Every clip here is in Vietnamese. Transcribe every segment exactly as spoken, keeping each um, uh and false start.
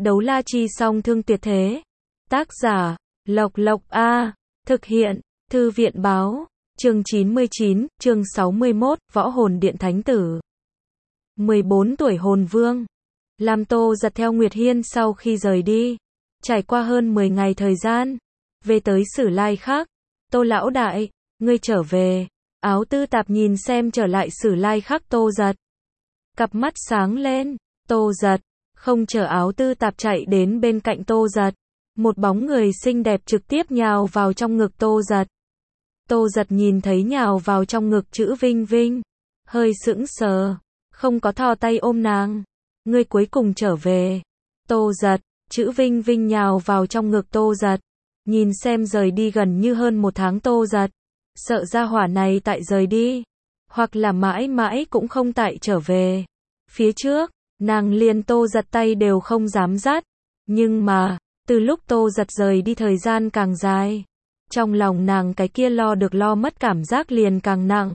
Đấu la chi song thương tuyệt thế. Tác giả, Lộc Lộc A. Thực hiện, Thư viện báo. Chương chín mươi chín, chương sáu mươi mốt, Võ hồn điện thánh tử. mười bốn tuổi hồn vương. Làm Tô Giật theo Nguyệt Hiên sau khi rời đi. Trải qua hơn mười ngày thời gian. Về tới Sử Lai Khắc. Tô lão đại, ngươi trở về. Áo tư tạp nhìn xem trở lại Sử Lai Khắc Tô Giật. Cặp mắt sáng lên. Tô Giật. Không chờ áo tư tạp chạy đến bên cạnh Tô Giật. Một bóng người xinh đẹp trực tiếp nhào vào trong ngực Tô Giật. Tô Giật nhìn thấy nhào vào trong ngực chữ Vinh Vinh. Hơi sững sờ. Không có thò tay ôm nàng. Ngươi cuối cùng trở về. Tô Giật. Chữ Vinh Vinh nhào vào trong ngực Tô Giật. Nhìn xem rời đi gần như hơn một tháng Tô Giật. Sợ gia hỏa này tại rời đi. Hoặc là mãi mãi cũng không tại trở về. Phía trước, nàng liền Tô Giật tay đều không dám dắt. Nhưng mà, từ lúc Tô Giật rời đi thời gian càng dài. Trong lòng nàng cái kia lo được lo mất cảm giác liền càng nặng.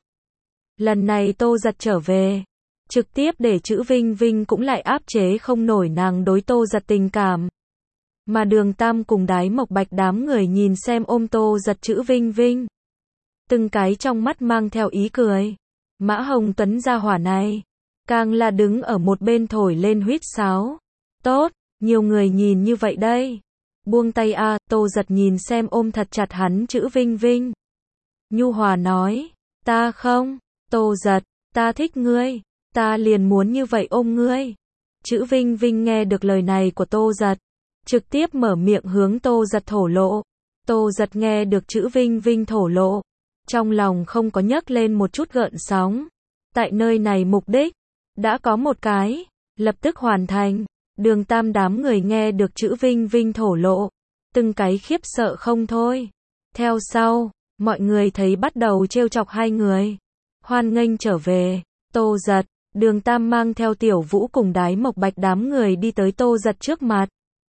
Lần này Tô Giật trở về. Trực tiếp để chữ Vinh Vinh cũng lại áp chế không nổi nàng đối Tô Giật tình cảm. Mà Đường Tam cùng Đái Mộc Bạch đám người nhìn xem ôm Tô Giật chữ Vinh Vinh. Từng cái trong mắt mang theo ý cười. Mã Hồng Tuấn gia hỏa này. Càng là đứng ở một bên thổi lên huýt sáo. Tốt, nhiều người nhìn như vậy đây. Buông tay a, Tô Giật nhìn xem ôm thật chặt hắn chữ Vinh Vinh. Nhu hòa nói, ta không, Tô Giật, ta thích ngươi, ta liền muốn như vậy ôm ngươi. Chữ Vinh Vinh nghe được lời này của Tô Giật. Trực tiếp mở miệng hướng Tô Giật thổ lộ. Tô Giật nghe được chữ Vinh Vinh thổ lộ. Trong lòng không có nhấc lên một chút gợn sóng. Tại nơi này mục đích đã có một cái, lập tức hoàn thành. Đường Tam đám người nghe được chữ Vinh Vinh thổ lộ. Từng cái khiếp sợ không thôi. Theo sau, mọi người thấy bắt đầu trêu chọc hai người. Hoan nghênh trở về. Tô Giật, Đường Tam mang theo Tiểu Vũ cùng Đái Mộc Bạch đám người đi tới Tô Giật trước mặt.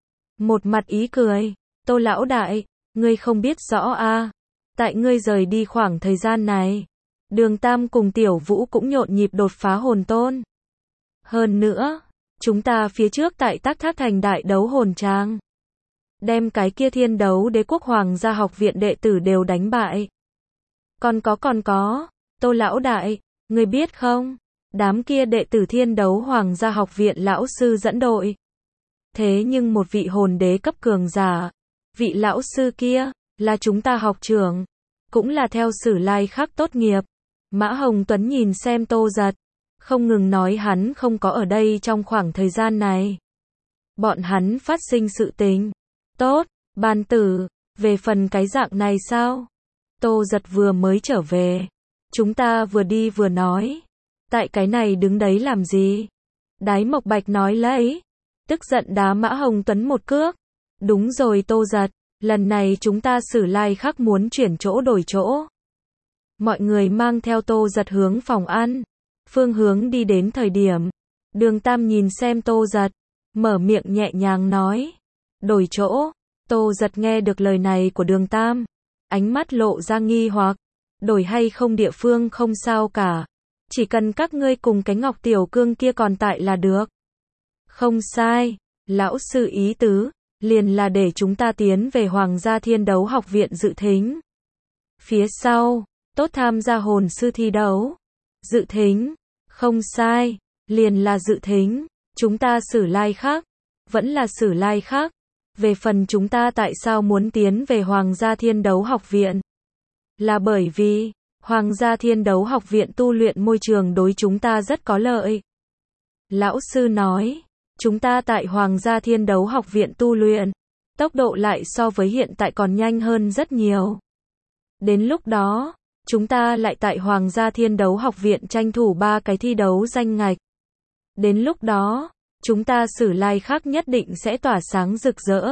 Một mặt ý cười. Tô lão đại, ngươi không biết rõ a à. Tại ngươi rời đi khoảng thời gian này. Đường Tam cùng Tiểu Vũ cũng nhộn nhịp đột phá hồn tôn. Hơn nữa, chúng ta phía trước tại Tắc Thác Thành đại đấu hồn trang. Đem cái kia Thiên Đấu Đế Quốc Hoàng gia học viện đệ tử đều đánh bại. Còn có còn có, Tô lão đại, ngươi biết không? Đám kia đệ tử Thiên Đấu Hoàng gia học viện lão sư dẫn đội. Thế nhưng một vị hồn đế cấp cường giả, vị lão sư kia, là chúng ta học trưởng, cũng là theo Sử Lai Khắc tốt nghiệp. Mã Hồng Tuấn nhìn xem Tô Giật, không ngừng nói hắn không có ở đây trong khoảng thời gian này. Bọn hắn phát sinh sự tình. Tốt, ban tử, về phần cái dạng này sao? Tô Giật vừa mới trở về. Chúng ta vừa đi vừa nói. Tại cái này đứng đấy làm gì? Đái Mộc Bạch nói lấy. Tức giận đá Mã Hồng Tuấn một cước. Đúng rồi Tô Giật, lần này chúng ta Sử Lai Khắc muốn chuyển chỗ đổi chỗ. Mọi người mang theo Tô Giật hướng phòng ăn. Phương hướng đi đến thời điểm. Đường Tam nhìn xem Tô Giật. Mở miệng nhẹ nhàng nói. Đổi chỗ. Tô Giật nghe được lời này của Đường Tam. Ánh mắt lộ ra nghi hoặc. Đổi hay không địa phương không sao cả. Chỉ cần các ngươi cùng cái Ngọc Tiểu Cương kia còn tại là được. Không sai. Lão sư ý tứ. Liền là để chúng ta tiến về Hoàng gia Thiên Đấu học viện dự thính. Phía sau. Tốt tham gia hồn sư thi đấu. Dự thính. Không sai. Liền là dự thính. Chúng ta Sử Lai Khắc. Vẫn là Sử Lai Khắc. Về phần chúng ta tại sao muốn tiến về Hoàng gia Thiên Đấu học viện? Là bởi vì, Hoàng gia Thiên Đấu học viện tu luyện môi trường đối chúng ta rất có lợi. Lão sư nói, chúng ta tại Hoàng gia Thiên Đấu học viện tu luyện, tốc độ lại so với hiện tại còn nhanh hơn rất nhiều. Đến lúc đó, chúng ta lại tại Hoàng gia Thiên Đấu học viện tranh thủ ba cái thi đấu danh ngạch. Đến lúc đó, chúng ta Sử Lai Khắc nhất định sẽ tỏa sáng rực rỡ.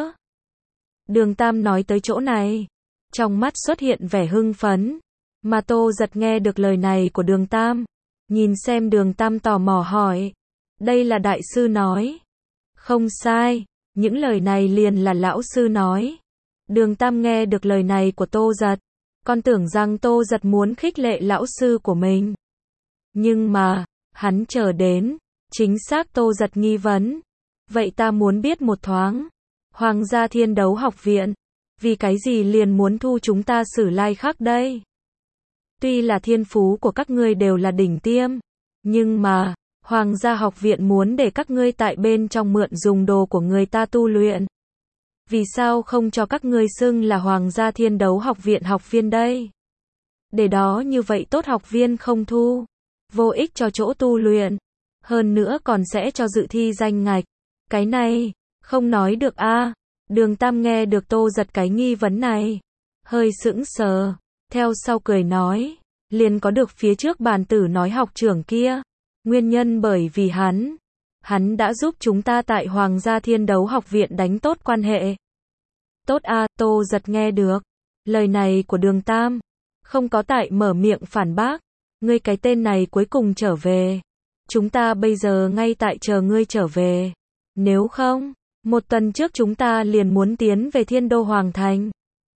Đường Tam nói tới chỗ này. Trong mắt xuất hiện vẻ hưng phấn. Mà Tô Giật nghe được lời này của Đường Tam. Nhìn xem Đường Tam tò mò hỏi. Đây là đại sư nói. Không sai. Những lời này liền là lão sư nói. Đường Tam nghe được lời này của Tô Giật. Con tưởng rằng Tô Giật muốn khích lệ lão sư của mình. Nhưng mà, hắn chờ đến. Chính xác Tô Giật nghi vấn. Vậy ta muốn biết một thoáng. Hoàng gia Thiên Đấu Học Viện, vì cái gì liền muốn thu chúng ta Sử Lai Khắc đây? Tuy là thiên phú của các ngươi đều là đỉnh tiêm, nhưng mà, Hoàng gia học viện muốn để các ngươi tại bên trong mượn dùng đồ của người ta tu luyện. Vì sao không cho các ngươi xưng là Hoàng gia Thiên Đấu Học Viện học viên đây? Để đó như vậy tốt học viên không thu, vô ích cho chỗ tu luyện, hơn nữa còn sẽ cho dự thi danh ngạch. Cái này, không nói được a. Đường Tam nghe được Tô Giật cái nghi vấn này, hơi sững sờ, theo sau cười nói, liền có được phía trước bàn tử nói học trưởng kia, nguyên nhân bởi vì hắn, hắn đã giúp chúng ta tại Hoàng gia Thiên Đấu Học Viện đánh tốt quan hệ. Tốt a, Tô Giật nghe được lời này của Đường Tam, không có tại mở miệng phản bác, ngươi cái tên này cuối cùng trở về, chúng ta bây giờ ngay tại chờ ngươi trở về, nếu không, một tuần trước chúng ta liền muốn tiến về Thiên Đô Hoàng Thành.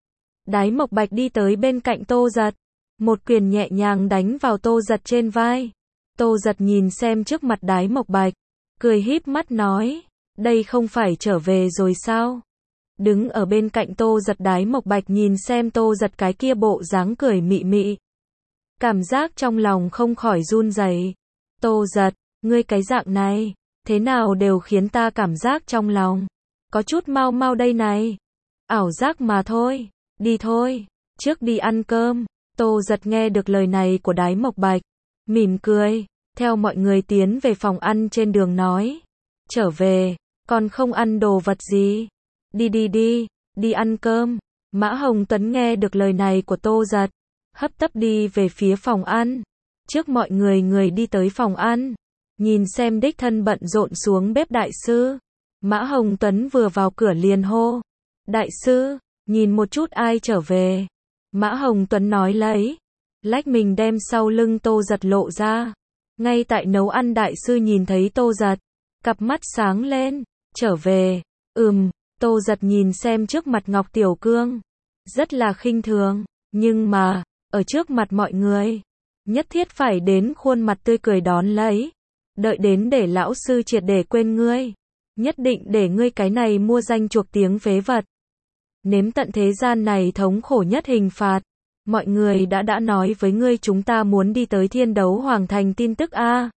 Đái Mộc Bạch đi tới bên cạnh Tô Giật, một quyền nhẹ nhàng đánh vào Tô Giật trên vai. Tô Giật nhìn xem trước mặt Đái Mộc Bạch, cười híp mắt nói, đây không phải trở về rồi sao? Đứng ở bên cạnh Tô Giật Đái Mộc Bạch nhìn xem Tô Giật cái kia bộ dáng cười mị mị. Cảm giác trong lòng không khỏi run rẩy. Tô Giật, ngươi cái dạng này, thế nào đều khiến ta cảm giác trong lòng có chút mau mau đây này. Ảo giác mà thôi, đi thôi, trước đi ăn cơm. Tô Giật nghe được lời này của Đái Mộc Bạch, mỉm cười, theo mọi người tiến về phòng ăn trên đường nói, trở về, còn không ăn đồ vật gì. Đi đi đi, đi ăn cơm. Mã Hồng Tuấn nghe được lời này của Tô Giật, hấp tấp đi về phía phòng ăn. Trước mọi người người đi tới phòng ăn, nhìn xem đích thân bận rộn xuống bếp đại sư. Mã Hồng Tuấn vừa vào cửa liền hô, đại sư, nhìn một chút ai trở về. Mã Hồng Tuấn nói lấy, lách mình đem sau lưng Tô Giật lộ ra. Ngay tại nấu ăn đại sư nhìn thấy Tô Giật, cặp mắt sáng lên, trở về, ừm, Tô Giật nhìn xem trước mặt Ngọc Tiểu Cương, rất là khinh thường, nhưng mà, ở trước mặt mọi người, nhất thiết phải đến khuôn mặt tươi cười đón lấy, đợi đến để lão sư triệt để quên ngươi, nhất định để ngươi cái này mua danh chuộc tiếng phế vật, nếm tận thế gian này thống khổ nhất hình phạt. Mọi người đã đã nói với ngươi chúng ta muốn đi tới Thiên Đấu Hoàng Thành tin tức a.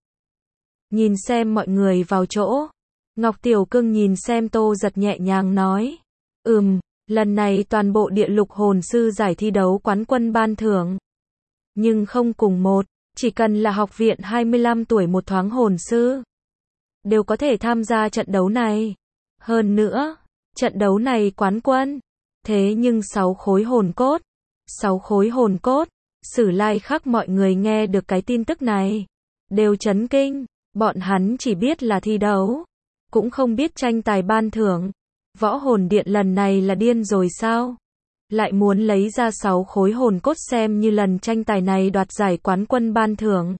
Nhìn xem mọi người vào chỗ, Ngọc Tiểu Cương nhìn xem Tô Giật nhẹ nhàng nói, ừm, lần này toàn bộ địa lục hồn sư giải thi đấu quán quân ban thưởng. Nhưng không cùng một, chỉ cần là học viện hai mươi lăm tuổi một thoáng hồn sư, đều có thể tham gia trận đấu này. Hơn nữa, trận đấu này quán quân, thế nhưng sáu khối hồn cốt. sáu khối hồn cốt, Sử Lai Khắc mọi người nghe được cái tin tức này, đều chấn kinh, bọn hắn chỉ biết là thi đấu, cũng không biết tranh tài ban thưởng. Võ hồn điện lần này là điên rồi sao? Lại muốn lấy ra sáu khối hồn cốt xem như lần tranh tài này đoạt giải quán quân ban thưởng.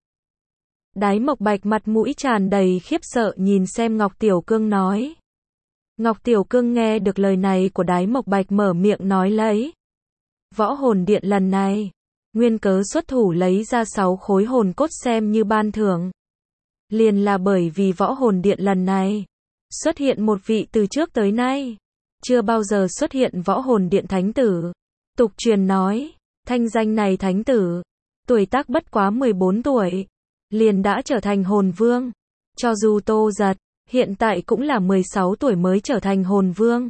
Đái Mộc Bạch mặt mũi tràn đầy khiếp sợ nhìn xem Ngọc Tiểu Cương nói. Ngọc Tiểu Cương nghe được lời này của Đái Mộc Bạch mở miệng nói lấy. Võ hồn điện lần này, nguyên cớ xuất thủ lấy ra sáu khối hồn cốt xem như ban thưởng. Liền là bởi vì võ hồn điện lần này, xuất hiện một vị từ trước tới nay, chưa bao giờ xuất hiện võ hồn điện thánh tử. Tục truyền nói, thanh danh này thánh tử, tuổi tác bất quá mười bốn tuổi, liền đã trở thành hồn vương. Cho dù Tô Giật, hiện tại cũng là mười sáu tuổi mới trở thành hồn vương.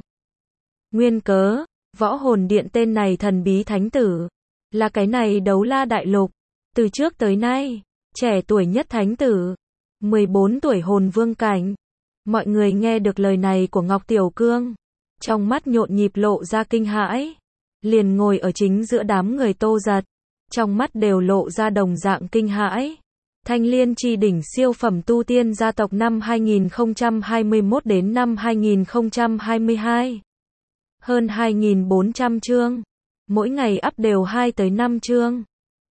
Nguyên cớ, võ hồn điện tên này thần bí thánh tử, là cái này Đấu La Đại Lục, từ trước tới nay, trẻ tuổi nhất thánh tử, mười bốn tuổi hồn vương cảnh. Mọi người nghe được lời này của Ngọc Tiểu Cương, trong mắt nhộn nhịp lộ ra kinh hãi, liền ngồi ở chính giữa đám người Tô Giật, trong mắt đều lộ ra đồng dạng kinh hãi. Thanh Liên Chi đỉnh siêu phẩm tu tiên gia tộc năm hai nghìn không trăm hai mươi mốt đến năm hai nghìn không trăm hai mươi hai. Hơn hai nghìn bốn trăm chương, mỗi ngày up đều hai tới năm chương.